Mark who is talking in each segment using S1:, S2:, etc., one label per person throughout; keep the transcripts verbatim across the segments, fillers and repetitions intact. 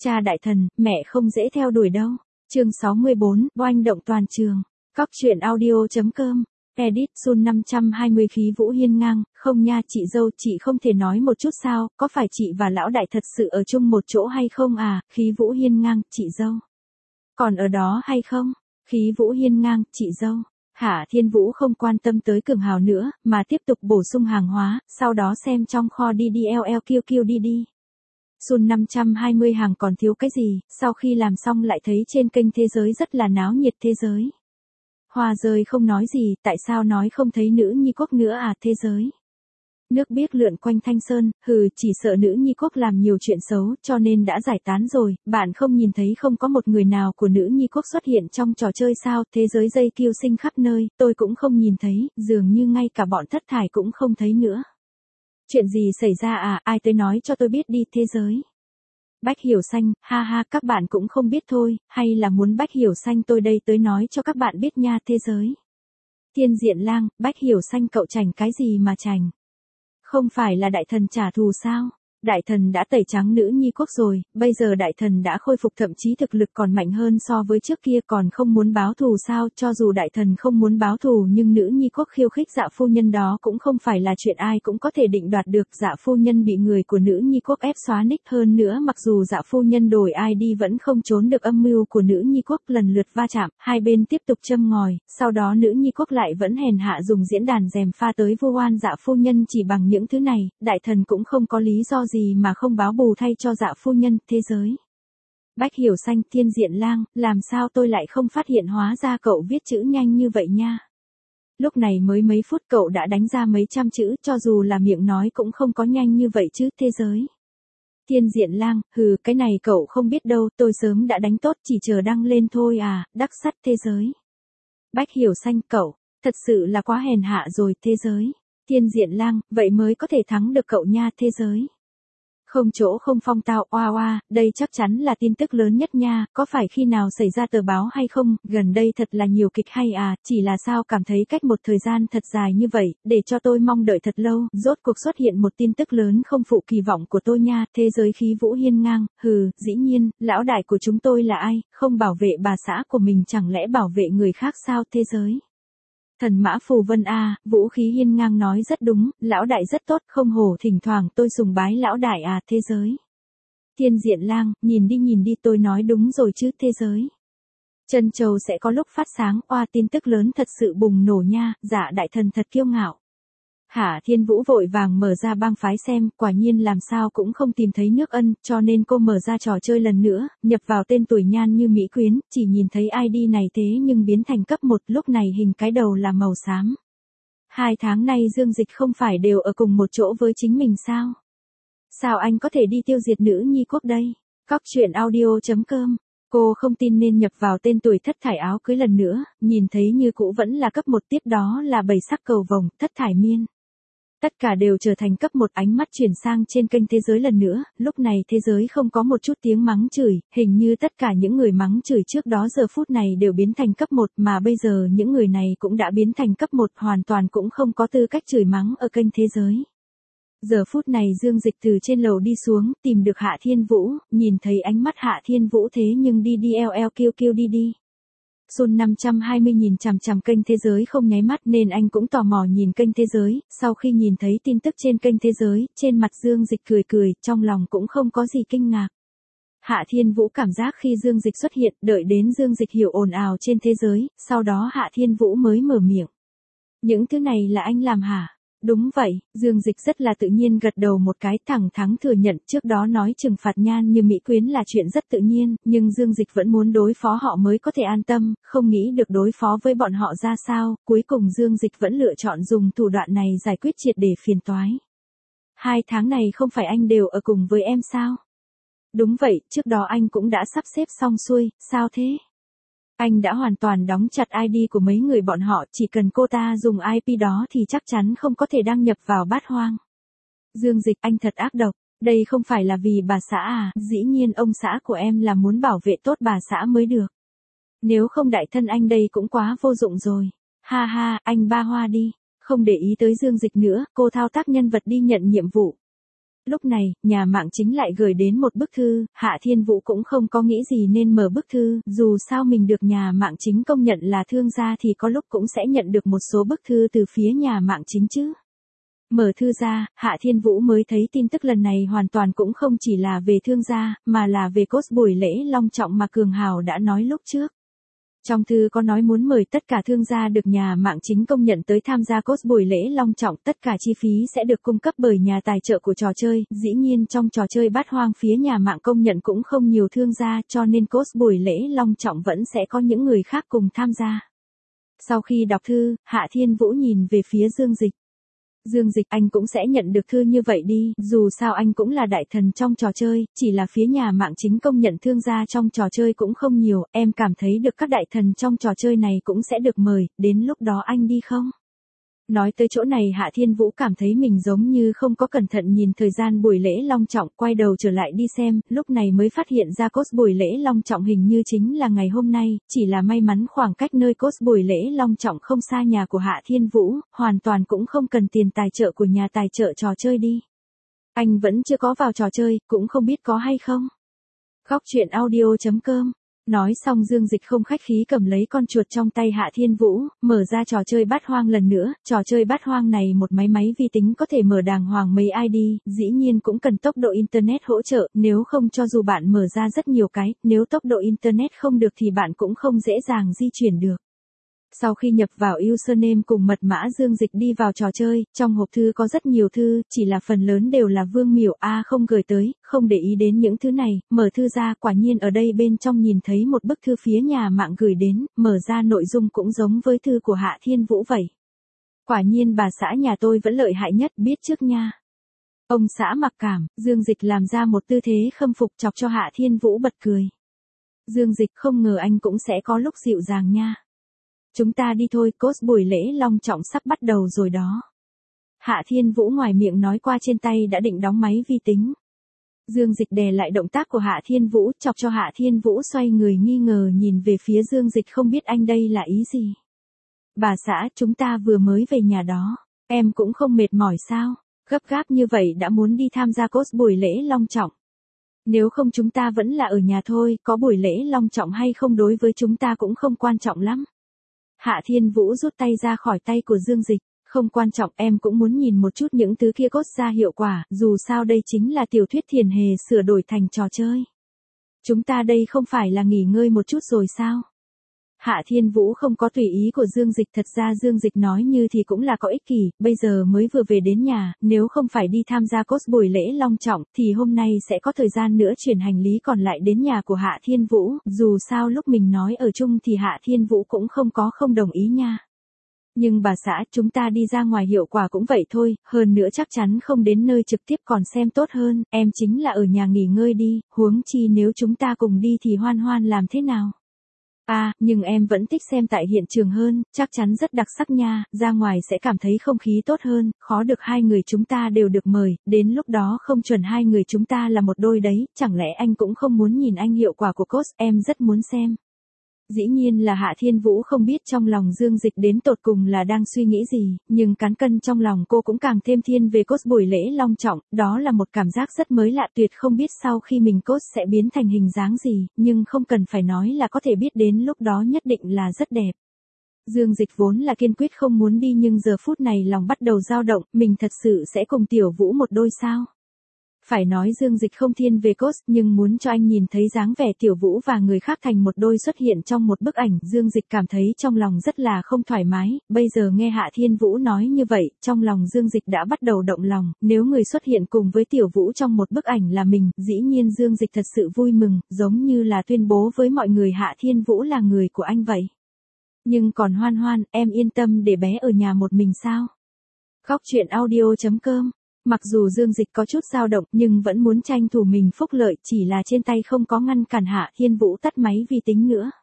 S1: Cha đại thần, mẹ không dễ theo đuổi đâu. Chương sáu mươi bốn, oanh động toàn trường. Cóc truyện audio.com. Edit Sun năm trăm hai mươi khí vũ hiên ngang, không nha chị dâu, chị không thể nói một chút sao, có phải chị và lão đại thật sự ở chung một chỗ hay không à, khí vũ hiên ngang, chị dâu. Còn ở đó hay không? Khí vũ hiên ngang, chị dâu. Hạ Thiên Vũ không quan tâm tới Cường Hào nữa, mà tiếp tục bổ sung hàng hóa, sau đó xem trong kho đi đi eo eo kiêu kiêu đi đi. Sun năm trăm hai mươi hàng còn thiếu cái gì, sau khi làm xong lại thấy trên kênh thế giới rất là náo nhiệt thế giới. Hoa rơi không nói gì, tại sao nói không thấy nữ nhi quốc nữa à thế giới. Nước biếc lượn quanh Thanh Sơn, hừ, chỉ sợ nữ nhi quốc làm nhiều chuyện xấu, cho nên đã giải tán rồi, bạn không nhìn thấy không có một người nào của nữ nhi quốc xuất hiện trong trò chơi sao, thế giới dây kiêu sinh khắp nơi, tôi cũng không nhìn thấy, dường như ngay cả bọn Thất Thải cũng không thấy nữa. Chuyện gì xảy ra à, ai tới nói cho tôi biết đi, thế giới. Bách Hiểu Xanh, ha ha, các bạn cũng không biết thôi, hay là muốn Bách Hiểu Xanh tôi đây tới nói cho các bạn biết nha, thế giới. Thiên Diện Lang, Bách Hiểu Xanh cậu chảnh cái gì mà chảnh? Không phải là đại thần trả thù sao? Đại thần đã tẩy trắng nữ nhi quốc rồi, bây giờ đại thần đã khôi phục, thậm chí thực lực còn mạnh hơn so với trước kia, còn không muốn báo thù sao? Cho dù đại thần không muốn báo thù nhưng nữ nhi quốc khiêu khích Dạ phu nhân đó cũng không phải là chuyện ai cũng có thể định đoạt được. Dạ phu nhân bị người của nữ nhi quốc ép xóa nick, hơn nữa mặc dù Dạ phu nhân đổi i đê vẫn không trốn được âm mưu của nữ nhi quốc, lần lượt va chạm, hai bên tiếp tục châm ngòi, sau đó nữ nhi quốc lại vẫn hèn hạ dùng diễn đàn gièm pha tới vu oan Dạ phu nhân. Chỉ bằng những thứ này, đại thần cũng không có lý do gì mà không báo bù thay cho Dạ phu nhân, thế giới. Bách Hiểu Xanh, Thiên Diện Lang, làm sao tôi lại không phát hiện, hóa ra cậu viết chữ nhanh như vậy nha. Lúc này mới mấy phút cậu đã đánh ra mấy trăm chữ, cho dù là miệng nói cũng không có nhanh như vậy chứ, thế giới. Thiên Diện Lang, hừ, cái này cậu không biết đâu, tôi sớm đã đánh tốt, chỉ chờ đăng lên thôi à, đắc sắt, thế giới. Bách Hiểu Xanh, cậu, thật sự là quá hèn hạ rồi, thế giới. Thiên Diện Lang, vậy mới có thể thắng được cậu nha, thế giới. Không chỗ không phong tao, oa oa, đây chắc chắn là tin tức lớn nhất nha, có phải khi nào xảy ra tờ báo hay không, gần đây thật là nhiều kịch hay à, chỉ là sao cảm thấy cách một thời gian thật dài như vậy, để cho tôi mong đợi thật lâu, rốt cuộc xuất hiện một tin tức lớn không phụ kỳ vọng của tôi nha, thế giới khí vũ hiên ngang, hừ, dĩ nhiên, lão đại của chúng tôi là ai, không bảo vệ bà xã của mình chẳng lẽ bảo vệ người khác sao, thế giới. Thần Mã Phù Vân a, Vũ Khí Hiên Ngang nói rất đúng, lão đại rất tốt, không hổ thỉnh thoảng tôi sùng bái lão đại à, thế giới. Thiên Diện Lang, nhìn đi nhìn đi, tôi nói đúng rồi chứ, thế giới. Trân Châu sẽ có lúc phát sáng, oa, tin tức lớn thật sự bùng nổ nha, Dạ đại thần thật kiêu ngạo. Hạ Thiên Vũ vội vàng mở ra bang phái xem, quả nhiên làm sao cũng không tìm thấy nước ân, cho nên cô mở ra trò chơi lần nữa, nhập vào tên tuổi nhan như Mỹ Quyến, chỉ nhìn thấy i đê này thế nhưng biến thành cấp một, lúc này hình cái đầu là màu xám. Hai tháng nay Dương Dịch không phải đều ở cùng một chỗ với chính mình sao? Sao anh có thể đi tiêu diệt nữ nhi quốc đây? Cóc truyện audio.com. Cô không tin nên nhập vào tên tuổi Thất Thải áo cưới lần nữa, nhìn thấy như cũ vẫn là cấp một, tiếp đó là bảy sắc cầu vồng, Thất Thải miên. Tất cả đều trở thành cấp một, ánh mắt chuyển sang trên kênh thế giới lần nữa, lúc này thế giới không có một chút tiếng mắng chửi, hình như tất cả những người mắng chửi trước đó giờ phút này đều biến thành cấp một, mà bây giờ những người này cũng đã biến thành cấp một, hoàn toàn cũng không có tư cách chửi mắng ở kênh thế giới. Giờ phút này Dương Dịch từ trên lầu đi xuống, tìm được Hạ Thiên Vũ, nhìn thấy ánh mắt Hạ Thiên Vũ thế nhưng đi đi eo eo kêu kêu đi đi. Sun năm trăm hai mươi nhìn chằm chằm kênh thế giới không nháy mắt nên anh cũng tò mò nhìn kênh thế giới, sau khi nhìn thấy tin tức trên kênh thế giới, trên mặt Dương Dịch cười cười, trong lòng cũng không có gì kinh ngạc. Hạ Thiên Vũ cảm giác khi Dương Dịch xuất hiện, đợi đến Dương Dịch hiểu ồn ào trên thế giới, sau đó Hạ Thiên Vũ mới mở miệng. Những thứ này là anh làm hả? Đúng vậy, Dương Dịch rất là tự nhiên gật đầu một cái, thẳng thắn thừa nhận trước đó nói trừng phạt nhan như Mỹ Quyến là chuyện rất tự nhiên, nhưng Dương Dịch vẫn muốn đối phó họ mới có thể an tâm, không nghĩ được đối phó với bọn họ ra sao, cuối cùng Dương Dịch vẫn lựa chọn dùng thủ đoạn này giải quyết triệt để phiền toái. Hai tháng này không phải anh đều ở cùng với em sao? Đúng vậy, trước đó anh cũng đã sắp xếp xong xuôi, sao thế? Anh đã hoàn toàn đóng chặt i đê của mấy người bọn họ, chỉ cần cô ta dùng i pê đó thì chắc chắn không có thể đăng nhập vào Bát Hoang. Dương Dịch, anh thật ác độc, đây không phải là vì bà xã à, dĩ nhiên ông xã của em là muốn bảo vệ tốt bà xã mới được. Nếu không đại thân anh đây cũng quá vô dụng rồi. Ha ha, anh ba hoa đi, không để ý tới Dương Dịch nữa, cô thao tác nhân vật đi nhận nhiệm vụ. Lúc này, nhà mạng chính lại gửi đến một bức thư, Hạ Thiên Vũ cũng không có nghĩ gì nên mở bức thư, dù sao mình được nhà mạng chính công nhận là thương gia thì có lúc cũng sẽ nhận được một số bức thư từ phía nhà mạng chính chứ. Mở thư ra, Hạ Thiên Vũ mới thấy tin tức lần này hoàn toàn cũng không chỉ là về thương gia, mà là về cốt buổi lễ long trọng mà Cường Hào đã nói lúc trước. Trong thư có nói muốn mời tất cả thương gia được nhà mạng chính công nhận tới tham gia cốt buổi lễ long trọng, tất cả chi phí sẽ được cung cấp bởi nhà tài trợ của trò chơi, dĩ nhiên trong trò chơi Bát Hoang phía nhà mạng công nhận cũng không nhiều thương gia cho nên cốt buổi lễ long trọng vẫn sẽ có những người khác cùng tham gia. Sau khi đọc thư, Hạ Thiên Vũ nhìn về phía Dương Dịch. Dương Dịch, anh cũng sẽ nhận được thư như vậy đi, dù sao anh cũng là đại thần trong trò chơi, chỉ là phía nhà mạng chính công nhận thương gia trong trò chơi cũng không nhiều, em cảm thấy được các đại thần trong trò chơi này cũng sẽ được mời, đến lúc đó anh đi không? Nói tới chỗ này Hạ Thiên Vũ cảm thấy mình giống như không có cẩn thận nhìn thời gian buổi lễ long trọng, quay đầu trở lại đi xem, lúc này mới phát hiện ra cốt buổi lễ long trọng hình như chính là ngày hôm nay, chỉ là may mắn khoảng cách nơi cốt buổi lễ long trọng không xa nhà của Hạ Thiên Vũ, hoàn toàn cũng không cần tiền tài trợ của nhà tài trợ trò chơi đi. Anh vẫn chưa có vào trò chơi, cũng không biết có hay không. Góc truyện audio chấm com. Nói xong Dương Dịch không khách khí cầm lấy con chuột trong tay Hạ Thiên Vũ, mở ra trò chơi Bát Hoang lần nữa, trò chơi Bát Hoang này một máy máy vi tính có thể mở đàng hoàng mấy i đê, dĩ nhiên cũng cần tốc độ Internet hỗ trợ, nếu không cho dù bạn mở ra rất nhiều cái, nếu tốc độ Internet không được thì bạn cũng không dễ dàng di chuyển được. Sau khi nhập vào username cùng mật mã Dương Dịch đi vào trò chơi, trong hộp thư có rất nhiều thư, chỉ là phần lớn đều là Vương Miểu A không gửi tới, không để ý đến những thứ này, mở thư ra quả nhiên ở đây bên trong nhìn thấy một bức thư phía nhà mạng gửi đến, mở ra nội dung cũng giống với thư của Hạ Thiên Vũ vậy. Quả nhiên bà xã nhà tôi vẫn lợi hại nhất, biết trước nha. Ông xã mặc cảm, Dương Dịch làm ra một tư thế khâm phục chọc cho Hạ Thiên Vũ bật cười. Dương Dịch không ngờ anh cũng sẽ có lúc dịu dàng nha. Chúng ta đi thôi, cốt buổi lễ long trọng sắp bắt đầu rồi đó. Hạ Thiên Vũ ngoài miệng nói qua trên tay đã định đóng máy vi tính. Dương Dịch đè lại động tác của Hạ Thiên Vũ, chọc cho Hạ Thiên Vũ xoay người nghi ngờ nhìn về phía Dương Dịch không biết anh đây là ý gì. Bà xã, chúng ta vừa mới về nhà đó, em cũng không mệt mỏi sao, gấp gáp như vậy đã muốn đi tham gia cốt buổi lễ long trọng. Nếu không chúng ta vẫn là ở nhà thôi, có buổi lễ long trọng hay không đối với chúng ta cũng không quan trọng lắm. Hạ Thiên Vũ rút tay ra khỏi tay của Dương Dịch, không quan trọng, em cũng muốn nhìn một chút những thứ kia cốt ra hiệu quả, dù sao đây chính là tiểu thuyết thiền hề sửa đổi thành trò chơi. Chúng ta đây không phải là nghỉ ngơi một chút rồi sao? Hạ Thiên Vũ không có tùy ý của Dương Dịch, thật ra Dương Dịch nói như thì cũng là có ích kỷ, bây giờ mới vừa về đến nhà, nếu không phải đi tham gia cốt buổi lễ long trọng, thì hôm nay sẽ có thời gian nữa chuyển hành lý còn lại đến nhà của Hạ Thiên Vũ, dù sao lúc mình nói ở chung thì Hạ Thiên Vũ cũng không có không đồng ý nha. Nhưng bà xã, chúng ta đi ra ngoài hiệu quả cũng vậy thôi, hơn nữa chắc chắn không đến nơi trực tiếp còn xem tốt hơn, em chính là ở nhà nghỉ ngơi đi, huống chi nếu chúng ta cùng đi thì Hoan Hoan làm thế nào? À, nhưng em vẫn thích xem tại hiện trường hơn, chắc chắn rất đặc sắc nha, ra ngoài sẽ cảm thấy không khí tốt hơn, khó được hai người chúng ta đều được mời, đến lúc đó không chuẩn hai người chúng ta là một đôi đấy, chẳng lẽ anh cũng không muốn nhìn anh hiệu quả của cốt, em rất muốn xem. Dĩ nhiên là Hạ Thiên Vũ không biết trong lòng Dương Dịch đến tột cùng là đang suy nghĩ gì, nhưng cán cân trong lòng cô cũng càng thêm thiên về cốt buổi lễ long trọng, đó là một cảm giác rất mới lạ tuyệt không biết sau khi mình cốt sẽ biến thành hình dáng gì, nhưng không cần phải nói là có thể biết đến lúc đó nhất định là rất đẹp. Dương Dịch vốn là kiên quyết không muốn đi nhưng giờ phút này lòng bắt đầu dao động, mình thật sự sẽ cùng Tiểu Vũ một đôi sao? Phải nói Dương Dịch không thiên về cốt, nhưng muốn cho anh nhìn thấy dáng vẻ Tiểu Vũ và người khác thành một đôi xuất hiện trong một bức ảnh, Dương Dịch cảm thấy trong lòng rất là không thoải mái, bây giờ nghe Hạ Thiên Vũ nói như vậy, trong lòng Dương Dịch đã bắt đầu động lòng, nếu người xuất hiện cùng với Tiểu Vũ trong một bức ảnh là mình, dĩ nhiên Dương Dịch thật sự vui mừng, giống như là tuyên bố với mọi người Hạ Thiên Vũ là người của anh vậy. Nhưng còn Hoan Hoan, em yên tâm để bé ở nhà một mình sao? Góc truyện audio chấm com. Mặc dù Dương Dịch có chút dao động nhưng vẫn muốn tranh thủ mình phúc lợi, chỉ là trên tay không có ngăn cản Hạ Thiên Vũ tắt máy vi tính nữa.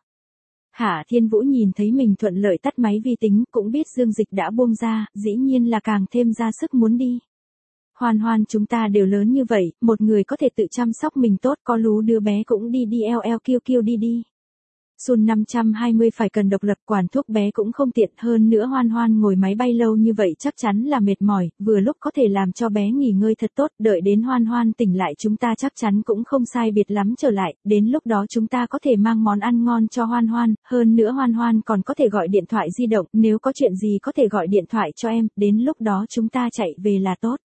S1: Hạ Thiên Vũ nhìn thấy mình thuận lợi tắt máy vi tính, cũng biết Dương Dịch đã buông ra, dĩ nhiên là càng thêm ra sức muốn đi. Hoan Hoan, chúng ta đều lớn như vậy, một người có thể tự chăm sóc mình tốt, có lú đứa bé cũng đi đi eo eo kiêu kiêu đi đi. Sun năm trăm hai mươi phải cần độc lập, quản thuốc bé cũng không tiện, hơn nữa Hoan Hoan ngồi máy bay lâu như vậy chắc chắn là mệt mỏi, vừa lúc có thể làm cho bé nghỉ ngơi thật tốt, đợi đến Hoan Hoan tỉnh lại chúng ta chắc chắn cũng không sai biệt lắm trở lại, đến lúc đó chúng ta có thể mang món ăn ngon cho Hoan Hoan, hơn nữa Hoan Hoan còn có thể gọi điện thoại di động, nếu có chuyện gì có thể gọi điện thoại cho em, đến lúc đó chúng ta chạy về là tốt.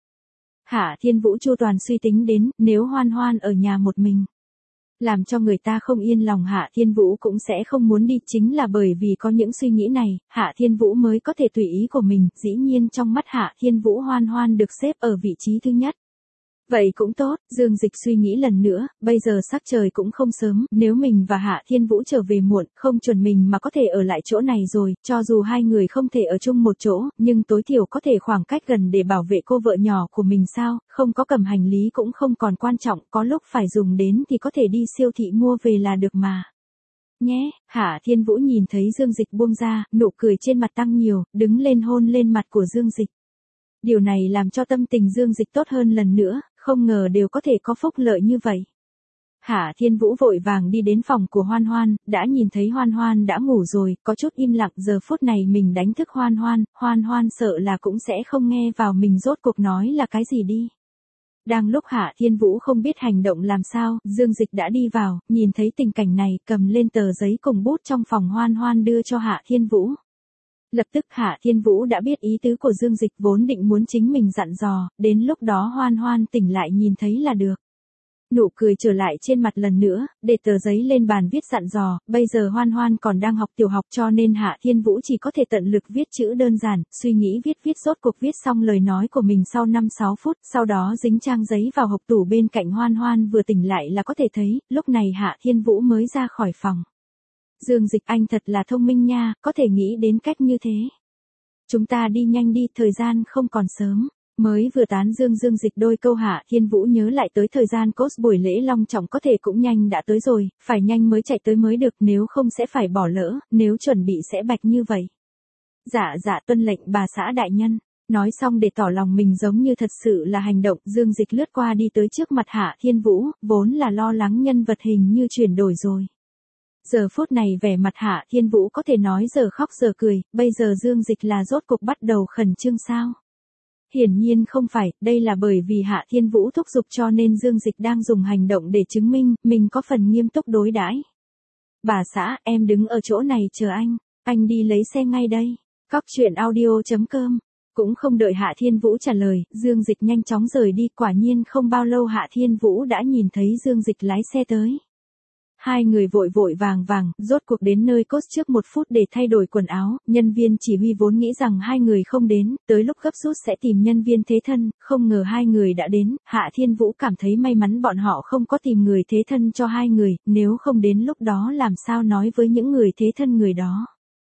S1: Hạ Thiên Vũ chu toàn suy tính đến, nếu Hoan Hoan ở nhà một mình, làm cho người ta không yên lòng, Hạ Thiên Vũ cũng sẽ không muốn đi, chính là bởi vì có những suy nghĩ này, Hạ Thiên Vũ mới có thể tùy ý của mình, dĩ nhiên trong mắt Hạ Thiên Vũ Hoan Hoan được xếp ở vị trí thứ nhất. Vậy cũng tốt, Dương Dịch suy nghĩ lần nữa, bây giờ sắc trời cũng không sớm, nếu mình và Hạ Thiên Vũ trở về muộn, không chuẩn mình mà có thể ở lại chỗ này rồi, cho dù hai người không thể ở chung một chỗ, nhưng tối thiểu có thể khoảng cách gần để bảo vệ cô vợ nhỏ của mình sao, không có cầm hành lý cũng không còn quan trọng, có lúc phải dùng đến thì có thể đi siêu thị mua về là được mà. Nhé, Hạ Thiên Vũ nhìn thấy Dương Dịch buông ra, nụ cười trên mặt tăng nhiều, đứng lên hôn lên mặt của Dương Dịch. Điều này làm cho tâm tình Dương Dịch tốt hơn lần nữa, không ngờ đều có thể có phúc lợi như vậy. Hạ Thiên Vũ vội vàng đi đến phòng của Hoan Hoan, đã nhìn thấy Hoan Hoan đã ngủ rồi, có chút im lặng, giờ phút này mình đánh thức Hoan Hoan, Hoan Hoan sợ là cũng sẽ không nghe vào mình rốt cuộc nói là cái gì đi. Đang lúc Hạ Thiên Vũ không biết hành động làm sao, Dương Dịch đã đi vào, nhìn thấy tình cảnh này, cầm lên tờ giấy cùng bút trong phòng Hoan Hoan đưa cho Hạ Thiên Vũ. Lập tức Hạ Thiên Vũ đã biết ý tứ của Dương Dịch, vốn định muốn chính mình dặn dò, đến lúc đó Hoan Hoan tỉnh lại nhìn thấy là được. Nụ cười trở lại trên mặt lần nữa, để tờ giấy lên bàn viết dặn dò, bây giờ Hoan Hoan còn đang học tiểu học cho nên Hạ Thiên Vũ chỉ có thể tận lực viết chữ đơn giản, suy nghĩ viết viết rốt cuộc viết xong lời nói của mình sau năm sáu phút, sau đó dính trang giấy vào hộc tủ bên cạnh Hoan Hoan vừa tỉnh lại là có thể thấy, lúc này Hạ Thiên Vũ mới ra khỏi phòng. Dương Dịch anh thật là thông minh nha, có thể nghĩ đến cách như thế. Chúng ta đi nhanh đi, thời gian không còn sớm. Mới vừa tán Dương Dương Dịch đôi câu Hạ Thiên Vũ nhớ lại tới thời gian cos buổi lễ long trọng có thể cũng nhanh đã tới rồi, phải nhanh mới chạy tới mới được, nếu không sẽ phải bỏ lỡ, nếu chuẩn bị sẽ bạch như vậy. Dạ dạ tuân lệnh bà xã đại nhân. Nói xong để tỏ lòng mình giống như thật sự là hành động, Dương Dịch lướt qua đi tới trước mặt Hạ Thiên Vũ, vốn là lo lắng nhân vật hình như chuyển đổi rồi. Giờ phút này vẻ mặt Hạ Thiên Vũ có thể nói giờ khóc giờ cười, bây giờ Dương Dịch là rốt cuộc bắt đầu khẩn trương sao? Hiển nhiên không phải, đây là bởi vì Hạ Thiên Vũ thúc giục cho nên Dương Dịch đang dùng hành động để chứng minh, mình có phần nghiêm túc đối đãi. Bà xã, em đứng ở chỗ này chờ anh, anh đi lấy xe ngay đây. Cóc truyện audio chấm com. Cũng không đợi Hạ Thiên Vũ trả lời, Dương Dịch nhanh chóng rời đi, quả nhiên không bao lâu Hạ Thiên Vũ đã nhìn thấy Dương Dịch lái xe tới. Hai người vội vội vàng vàng, rốt cuộc đến nơi cốt trước một phút để thay đổi quần áo, nhân viên chỉ huy vốn nghĩ rằng hai người không đến, tới lúc gấp rút sẽ tìm nhân viên thế thân, không ngờ hai người đã đến, Hạ Thiên Vũ cảm thấy may mắn bọn họ không có tìm người thế thân cho hai người, nếu không đến lúc đó làm sao nói với những người thế thân người đó.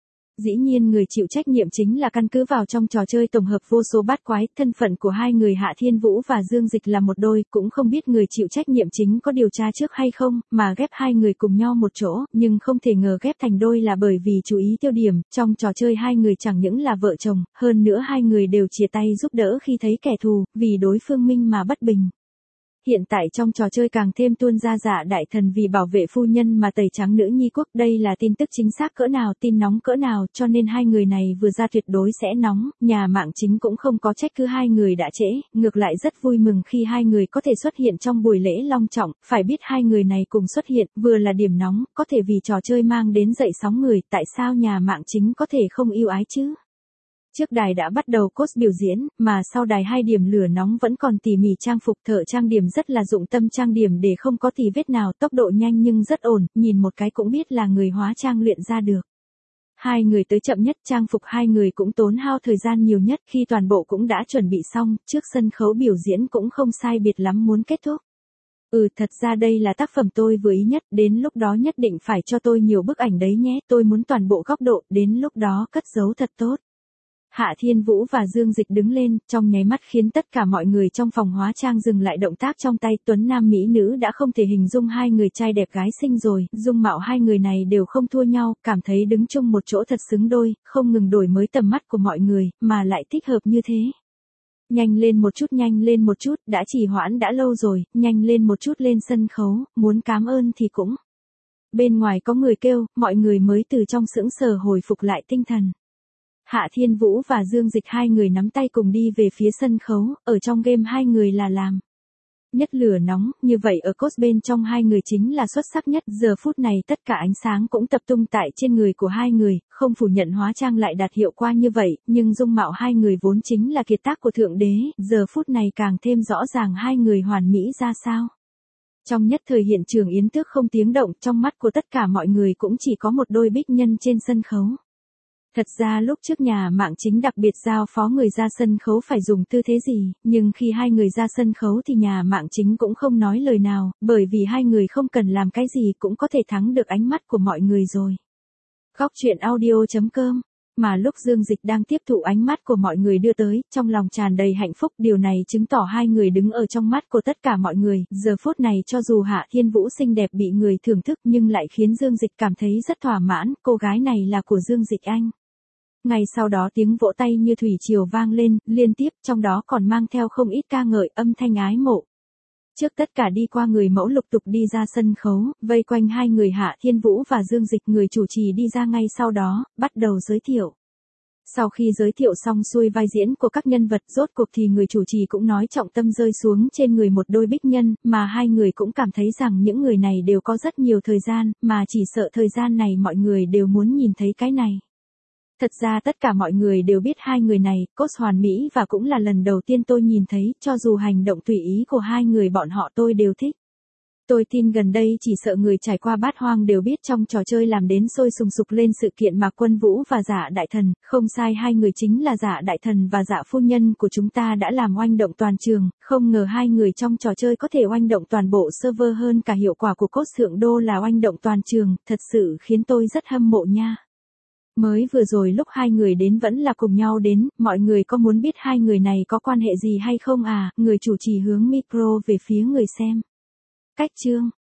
S1: Dĩ nhiên người chịu trách nhiệm chính là căn cứ vào trong trò chơi tổng hợp vô số bát quái, thân phận của hai người Hạ Thiên Vũ và Dương Dịch là một đôi, cũng không biết người chịu trách nhiệm chính có điều tra trước hay không, mà ghép hai người cùng nhau một chỗ, nhưng không thể ngờ ghép thành đôi là bởi vì chú ý tiêu điểm, trong trò chơi hai người chẳng những là vợ chồng, hơn nữa hai người đều chia tay giúp đỡ khi thấy kẻ thù, vì đối phương minh mà bất bình. Hiện tại trong trò chơi càng thêm tuôn ra dạ đại thần vì bảo vệ phu nhân mà tẩy trắng nữ nhi quốc, đây là tin tức chính xác cỡ nào, tin nóng cỡ nào, cho nên hai người này vừa ra tuyệt đối sẽ nóng, nhà mạng chính cũng không có trách cứ hai người đã trễ, ngược lại rất vui mừng khi hai người có thể xuất hiện trong buổi lễ long trọng, phải biết hai người này cùng xuất hiện, vừa là điểm nóng, có thể vì trò chơi mang đến dậy sóng người, tại sao nhà mạng chính có thể không yêu ái chứ? Trước đài đã bắt đầu cos biểu diễn, mà sau đài hai điểm lửa nóng vẫn còn tỉ mỉ trang phục, thợ trang điểm rất là dụng tâm trang điểm để không có tì vết nào, tốc độ nhanh nhưng rất ổn, nhìn một cái cũng biết là người hóa trang luyện ra được. Hai người tới chậm nhất, trang phục hai người cũng tốn hao thời gian nhiều nhất, khi toàn bộ cũng đã chuẩn bị xong, trước sân khấu biểu diễn cũng không sai biệt lắm muốn kết thúc. Ừ, thật ra đây là tác phẩm tôi vừa ý nhất, đến lúc đó nhất định phải cho tôi nhiều bức ảnh đấy nhé, tôi muốn toàn bộ góc độ, đến lúc đó cất giấu thật tốt. Hạ Thiên Vũ và Dương Dịch đứng lên, trong nháy mắt khiến tất cả mọi người trong phòng hóa trang dừng lại động tác trong tay, tuấn nam mỹ nữ đã không thể hình dung hai người trai đẹp gái xinh rồi, dung mạo hai người này đều không thua nhau, cảm thấy đứng chung một chỗ thật xứng đôi, không ngừng đổi mới tầm mắt của mọi người, mà lại thích hợp như thế. Nhanh lên một chút, nhanh lên một chút, đã trì hoãn đã lâu rồi, nhanh lên một chút lên sân khấu, muốn cảm ơn thì cũng. bên ngoài có người kêu, mọi người mới từ trong sững sờ hồi phục lại tinh thần. Hạ Thiên Vũ và Dương Dịch hai người nắm tay cùng đi về phía sân khấu, ở trong game hai người là làm nhất lửa nóng, như vậy ở cốt bên trong hai người chính là xuất sắc nhất. Giờ phút này tất cả ánh sáng cũng tập trung tại trên người của hai người, không phủ nhận hóa trang lại đạt hiệu quả như vậy, nhưng dung mạo hai người vốn chính là kiệt tác của Thượng Đế, giờ phút này càng thêm rõ ràng hai người hoàn mỹ ra sao. Trong nhất thời hiện trường yến tước không tiếng động, trong mắt của tất cả mọi người cũng chỉ có một đôi bích nhân trên sân khấu. Thật ra lúc trước nhà mạng chính đặc biệt giao phó người ra sân khấu phải dùng tư thế gì, nhưng khi hai người ra sân khấu thì nhà mạng chính cũng không nói lời nào, bởi vì hai người không cần làm cái gì cũng có thể thắng được ánh mắt của mọi người rồi. Góc truyện audio chấm com. Mà lúc Dương Dịch đang tiếp thụ ánh mắt của mọi người đưa tới, trong lòng tràn đầy hạnh phúc, điều này chứng tỏ hai người đứng ở trong mắt của tất cả mọi người. Giờ phút này cho dù Hạ Thiên Vũ xinh đẹp bị người thưởng thức nhưng lại khiến Dương Dịch cảm thấy rất thỏa mãn, cô gái này là của Dương Dịch anh. Ngay sau đó tiếng vỗ tay như thủy triều vang lên, liên tiếp, trong đó còn mang theo không ít ca ngợi, âm thanh ái mộ. Trước tất cả đi qua người mẫu lục tục đi ra sân khấu, vây quanh hai người Hạ Thiên Vũ và Dương Dịch, người chủ trì đi ra ngay sau đó, bắt đầu giới thiệu. Sau khi giới thiệu xong xuôi vai diễn của các nhân vật, rốt cuộc thì người chủ trì cũng nói trọng tâm rơi xuống trên người một đôi bích nhân, mà hai người cũng cảm thấy rằng những người này đều có rất nhiều thời gian, mà chỉ sợ thời gian này mọi người đều muốn nhìn thấy cái này. Thật ra tất cả mọi người đều biết hai người này, cốt hoàn mỹ và cũng là lần đầu tiên tôi nhìn thấy, cho dù hành động tùy ý của hai người bọn họ tôi đều thích. Tôi tin gần đây chỉ sợ người trải qua bát hoang đều biết trong trò chơi làm đến sôi sùng sục lên sự kiện Mạc Quân Vũ và Dạ Đại Thần, không sai, hai người chính là Dạ Đại Thần và Dạ Phu Nhân của chúng ta đã làm oanh động toàn trường, không ngờ hai người trong trò chơi có thể oanh động toàn bộ server, hơn cả hiệu quả của cốt Thượng Đô là oanh động toàn trường, thật sự khiến tôi rất hâm mộ nha. Mới vừa rồi lúc hai người đến vẫn là cùng nhau đến, mọi người có muốn biết hai người này có quan hệ gì hay không à? Người chủ trì hướng micro về phía người xem. Cách chương